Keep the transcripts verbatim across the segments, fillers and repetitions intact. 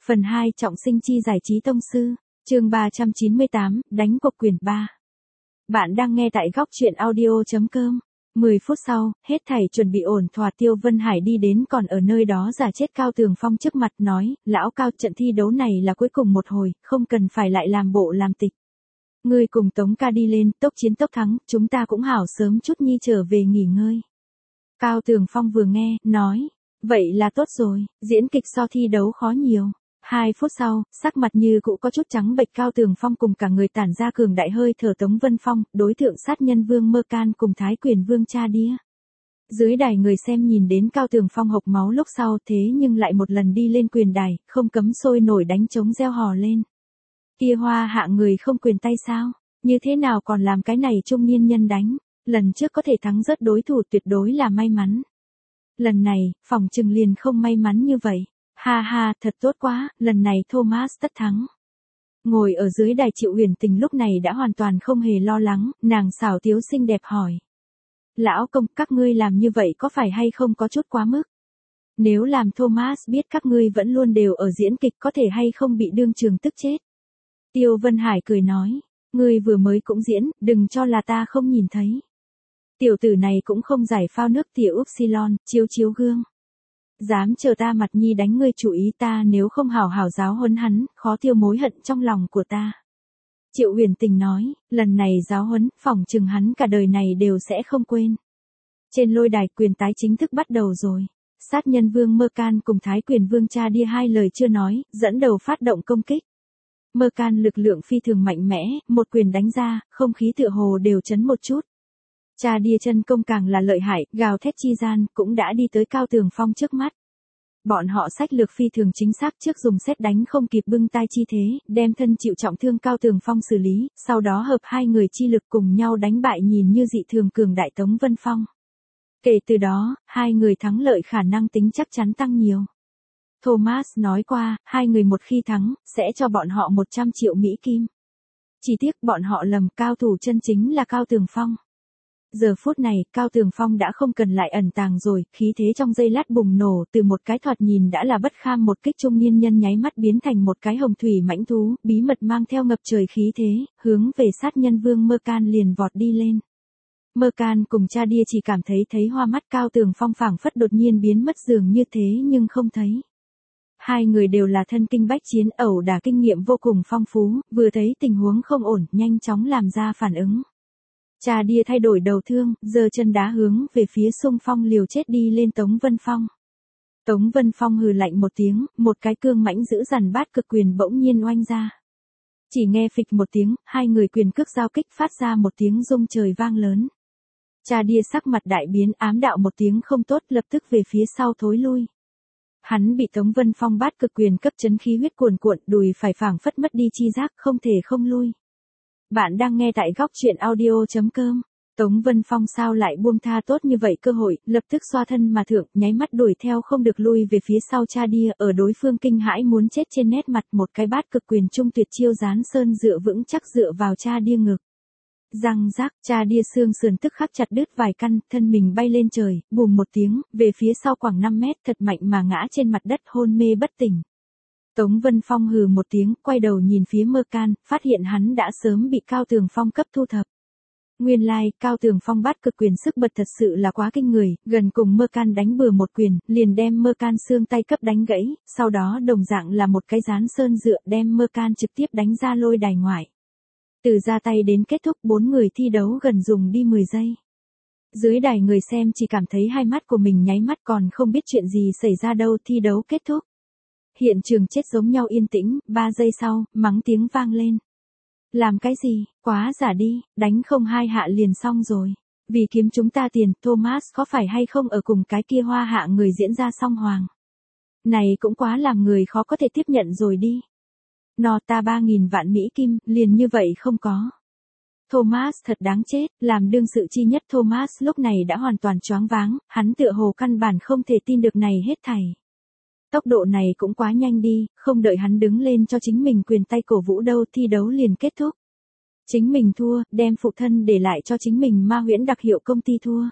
Phần hai Trọng sinh chi giải trí tông sư, chương ba trăm chín mươi tám, đánh cuộc quyền ba. Bạn đang nghe tại góc truyện audio chấm com. mười phút sau, hết thảy chuẩn bị ổn thỏa, Tiêu Vân Hải đi đến còn ở nơi đó giả chết Cao Tường Phong trước mặt nói, lão Cao, trận thi đấu này là cuối cùng một hồi, không cần phải lại làm bộ làm tịch. Ngươi cùng Tống ca đi lên, tốc chiến tốc thắng, chúng ta cũng hảo sớm chút nhi trở về nghỉ ngơi. Cao Tường Phong vừa nghe, nói, vậy là tốt rồi, diễn kịch so thi đấu khó nhiều. Hai phút sau, sắc mặt như cũ có chút trắng bệch, Cao Tường Phong cùng cả người tản ra cường đại hơi thở Tống Vân Phong, đối tượng sát nhân Vương Mơ Can cùng Thái Quyền Vương Cha Đia. Dưới đài người xem nhìn đến Cao Tường Phong hộc máu lúc sau, thế nhưng lại một lần đi lên quyền đài, không cấm sôi nổi đánh trống reo hò lên. Kia Hoa Hạ người không quyền tay sao? Như thế nào còn làm cái này trung niên nhân đánh? Lần trước có thể thắng rớt đối thủ tuyệt đối là may mắn. Lần này, phòng trừng liền không may mắn như vậy. Ha ha, thật tốt quá, lần này Thomas tất thắng. Ngồi ở dưới đài Triệu Huyền Tình lúc này đã hoàn toàn không hề lo lắng, nàng xảo tiếu xinh đẹp hỏi. Lão công, các ngươi làm như vậy có phải hay không có chút quá mức? Nếu làm Thomas biết các ngươi vẫn luôn đều ở diễn kịch có thể hay không bị đương trường tức chết? Tiêu Vân Hải cười nói, ngươi vừa mới cũng diễn, đừng cho là ta không nhìn thấy. Tiểu tử này cũng không giải phao nước tiểu Upsilon, chiếu chiếu gương. Dám chờ ta mặt nhi đánh ngươi, chú ý ta nếu không hảo hảo giáo huấn hắn, khó tiêu mối hận trong lòng của ta. Triệu Huyền Tình nói, lần này giáo huấn, phỏng chừng hắn cả đời này đều sẽ không quên. Trên lôi đài quyền tái chính thức bắt đầu rồi. Sát nhân Vương Mơ Can cùng Thái Quyền Vương Cha Đia hai lời chưa nói, dẫn đầu phát động công kích. Mơ Can lực lượng phi thường mạnh mẽ, một quyền đánh ra, không khí tựa hồ đều chấn một chút. Cha Đia chân công càng là lợi hại, gào thét chi gian, cũng đã đi tới Cao Tường Phong trước mắt. Bọn họ sách lược phi thường chính xác, trước dùng sét đánh không kịp bưng tai chi thế, đem thân chịu trọng thương Cao Tường Phong xử lý, sau đó hợp hai người chi lực cùng nhau đánh bại nhìn như dị thường cường đại Tống Vân Phong. Kể từ đó, hai người thắng lợi khả năng tính chắc chắn tăng nhiều. Thomas nói qua, hai người một khi thắng, sẽ cho bọn họ một trăm triệu Mỹ Kim. Chỉ tiếc bọn họ lầm, cao thủ chân chính là Cao Tường Phong. Giờ phút này, Cao Tường Phong đã không cần lại ẩn tàng rồi, khí thế trong giây lát bùng nổ, từ một cái thoạt nhìn đã là bất kham một kích trung niên nhân nháy mắt biến thành một cái hồng thủy mãnh thú, bí mật mang theo ngập trời khí thế, hướng về sát nhân Vương Mơ Can liền vọt đi lên. Mơ Can cùng Cha Đia chỉ cảm thấy thấy hoa mắt, Cao Tường Phong phảng phất đột nhiên biến mất dường như thế nhưng không thấy. Hai người đều là thân kinh bách chiến, ẩu đả kinh nghiệm vô cùng phong phú, vừa thấy tình huống không ổn, nhanh chóng làm ra phản ứng. Cha Đia thay đổi đầu thương, giơ chân đá hướng về phía xung phong liều chết đi lên Tống Vân Phong. Tống Vân Phong hừ lạnh một tiếng, một cái cương mãnh giữ dằn bát cực quyền bỗng nhiên oanh ra. Chỉ nghe phịch một tiếng, hai người quyền cước giao kích phát ra một tiếng rung trời vang lớn. Cha Đia sắc mặt đại biến, ám đạo một tiếng không tốt, lập tức về phía sau thối lui. Hắn bị Tống Vân Phong bát cực quyền cấp chấn khí huyết cuồn cuộn, đùi phải phảng phất mất đi chi giác, không thể không lui. Bạn đang nghe tại góc truyện audio chấm com. Tống Vân Phong sao lại buông tha tốt như vậy cơ hội, lập tức xoa thân mà thượng, nháy mắt đuổi theo không được lui về phía sau Cha Đia, ở đối phương kinh hãi muốn chết trên nét mặt, một cái bát cực quyền trung tuyệt chiêu dán sơn dựa vững chắc dựa vào Cha Đia ngực. Răng rác, Cha Đia xương sườn tức khắc chặt đứt vài căn, thân mình bay lên trời, bùm một tiếng, về phía sau khoảng năm mét, thật mạnh mà ngã trên mặt đất hôn mê bất tỉnh. Tống Vân Phong hừ một tiếng, quay đầu nhìn phía Mơ Can, phát hiện hắn đã sớm bị Cao Tường Phong cấp thu thập. Nguyên lai, like, Cao Tường Phong bát cực quyền sức bật thật sự là quá kinh người, gần cùng Mơ Can đánh bừa một quyền, liền đem Mơ Can xương tay cấp đánh gãy, sau đó đồng dạng là một cái dán sơn dựa đem Mơ Can trực tiếp đánh ra lôi đài ngoại. Từ ra tay đến kết thúc bốn người thi đấu gần dùng đi mười giây. Dưới đài người xem chỉ cảm thấy hai mắt của mình nháy mắt, còn không biết chuyện gì xảy ra đâu, thi đấu kết thúc. Hiện trường chết giống nhau yên tĩnh, ba giây sau, mắng tiếng vang lên. Làm cái gì, quá giả đi, đánh không hai hạ liền xong rồi. Vì kiếm chúng ta tiền, Thomas có phải hay không ở cùng cái kia Hoa Hạ người diễn ra song hoàng. Này cũng quá làm người khó có thể tiếp nhận rồi đi. No ta ba nghìn vạn Mỹ Kim, liền như vậy không có. Thomas thật đáng chết, làm đương sự chi nhất Thomas lúc này đã hoàn toàn choáng váng, hắn tựa hồ căn bản không thể tin được này hết thảy. Tốc độ này cũng quá nhanh đi, không đợi hắn đứng lên cho chính mình quyền tay cổ vũ đâu, thi đấu liền kết thúc. Chính mình thua, đem phụ thân để lại cho chính mình ma huyễn đặc hiệu công ty thua.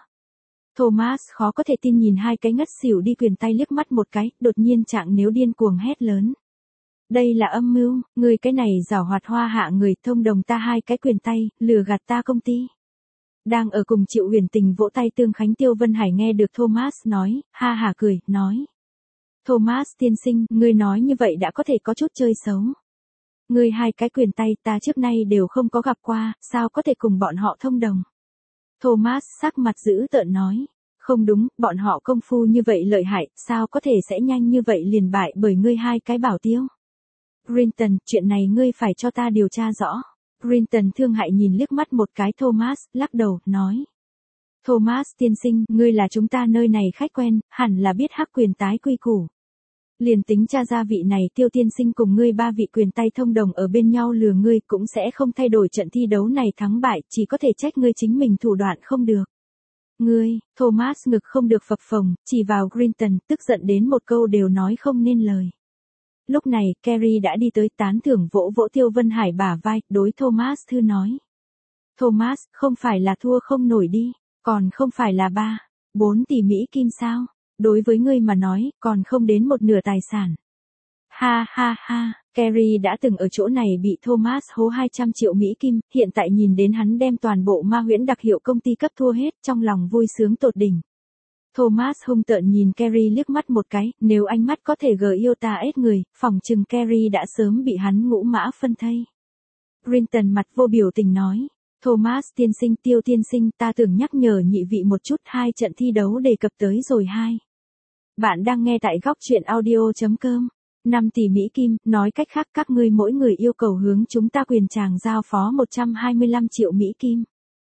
Thomas khó có thể tin nhìn hai cái ngất xỉu đi quyền tay liếc mắt một cái, đột nhiên trạng nếu điên cuồng hét lớn. Đây là âm mưu, người cái này giảo hoạt hoa hạ người thông đồng ta hai cái quyền tay, lừa gạt ta công ty. Đang ở cùng Triệu Huyền Tình vỗ tay tương khánh Tiêu Vân Hải nghe được Thomas nói, ha hả cười, nói. Thomas tiên sinh, ngươi nói như vậy đã có thể có chút chơi xấu. Ngươi hai cái quyền tay ta trước nay đều không có gặp qua, sao có thể cùng bọn họ thông đồng. Thomas sắc mặt dữ tợn nói. Không đúng, bọn họ công phu như vậy lợi hại, sao có thể sẽ nhanh như vậy liền bại bởi ngươi hai cái bảo tiêu. Brinton, chuyện này ngươi phải cho ta điều tra rõ. Brinton thương hại nhìn liếc mắt một cái Thomas, lắc đầu, nói. Thomas tiên sinh, ngươi là chúng ta nơi này khách quen, hẳn là biết hắc quyền tái quy củ. Liền tính tra ra vị này Tiêu tiên sinh cùng ngươi ba vị quyền tay thông đồng ở bên nhau lừa ngươi cũng sẽ không thay đổi trận thi đấu này thắng bại, chỉ có thể trách ngươi chính mình thủ đoạn không được. Ngươi, Thomas ngực không được phập phồng, chỉ vào Brinton, tức giận đến một câu đều nói không nên lời. Lúc này, Carrie đã đi tới tán thưởng vỗ vỗ Tiêu Vân Hải bả vai, đối Thomas thư nói. Thomas, không phải là thua không nổi đi, còn không phải là ba, bốn tỷ Mỹ kim sao, đối với ngươi mà nói, còn không đến một nửa tài sản. Ha ha ha, Carrie đã từng ở chỗ này bị Thomas hố hai trăm triệu Mỹ kim, hiện tại nhìn đến hắn đem toàn bộ ma huyễn đặc hiệu công ty cấp thua hết, trong lòng vui sướng tột đỉnh. Thomas hung tợn nhìn Carrie liếc mắt một cái, nếu ánh mắt có thể gờ yêu ta ết người, phỏng chừng Carrie đã sớm bị hắn ngũ mã phân thây. Brinton mặt vô biểu tình nói, Thomas tiên sinh Tiêu tiên sinh ta tưởng nhắc nhở nhị vị một chút hai trận thi đấu đề cập tới rồi hai. Bạn đang nghe tại góc truyện audio.com. năm tỷ Mỹ kim, nói cách khác các ngươi mỗi người yêu cầu hướng chúng ta quyền tràng giao phó một trăm hai mươi lăm triệu Mỹ kim.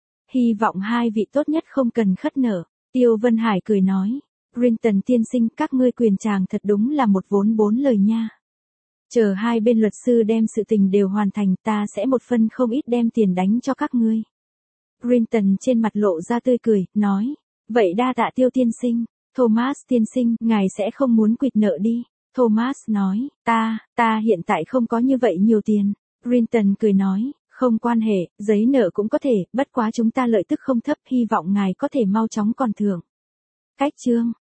Hy vọng hai vị tốt nhất không cần khất nợ. Tiêu Vân Hải cười nói, Brinton tiên sinh các ngươi quyền tràng thật đúng là một vốn bốn lời nha. Chờ hai bên luật sư đem sự tình đều hoàn thành ta sẽ một phân không ít đem tiền đánh cho các ngươi. Brinton trên mặt lộ ra tươi cười, nói, vậy đa tạ Tiêu tiên sinh, Thomas tiên sinh, ngài sẽ không muốn quỵt nợ đi. Thomas nói, ta, ta hiện tại không có như vậy nhiều tiền. Brinton cười nói, không quan hệ, giấy nợ cũng có thể, bất quá chúng ta lợi tức không thấp, hy vọng ngài có thể mau chóng còn thưởng. Cách chương.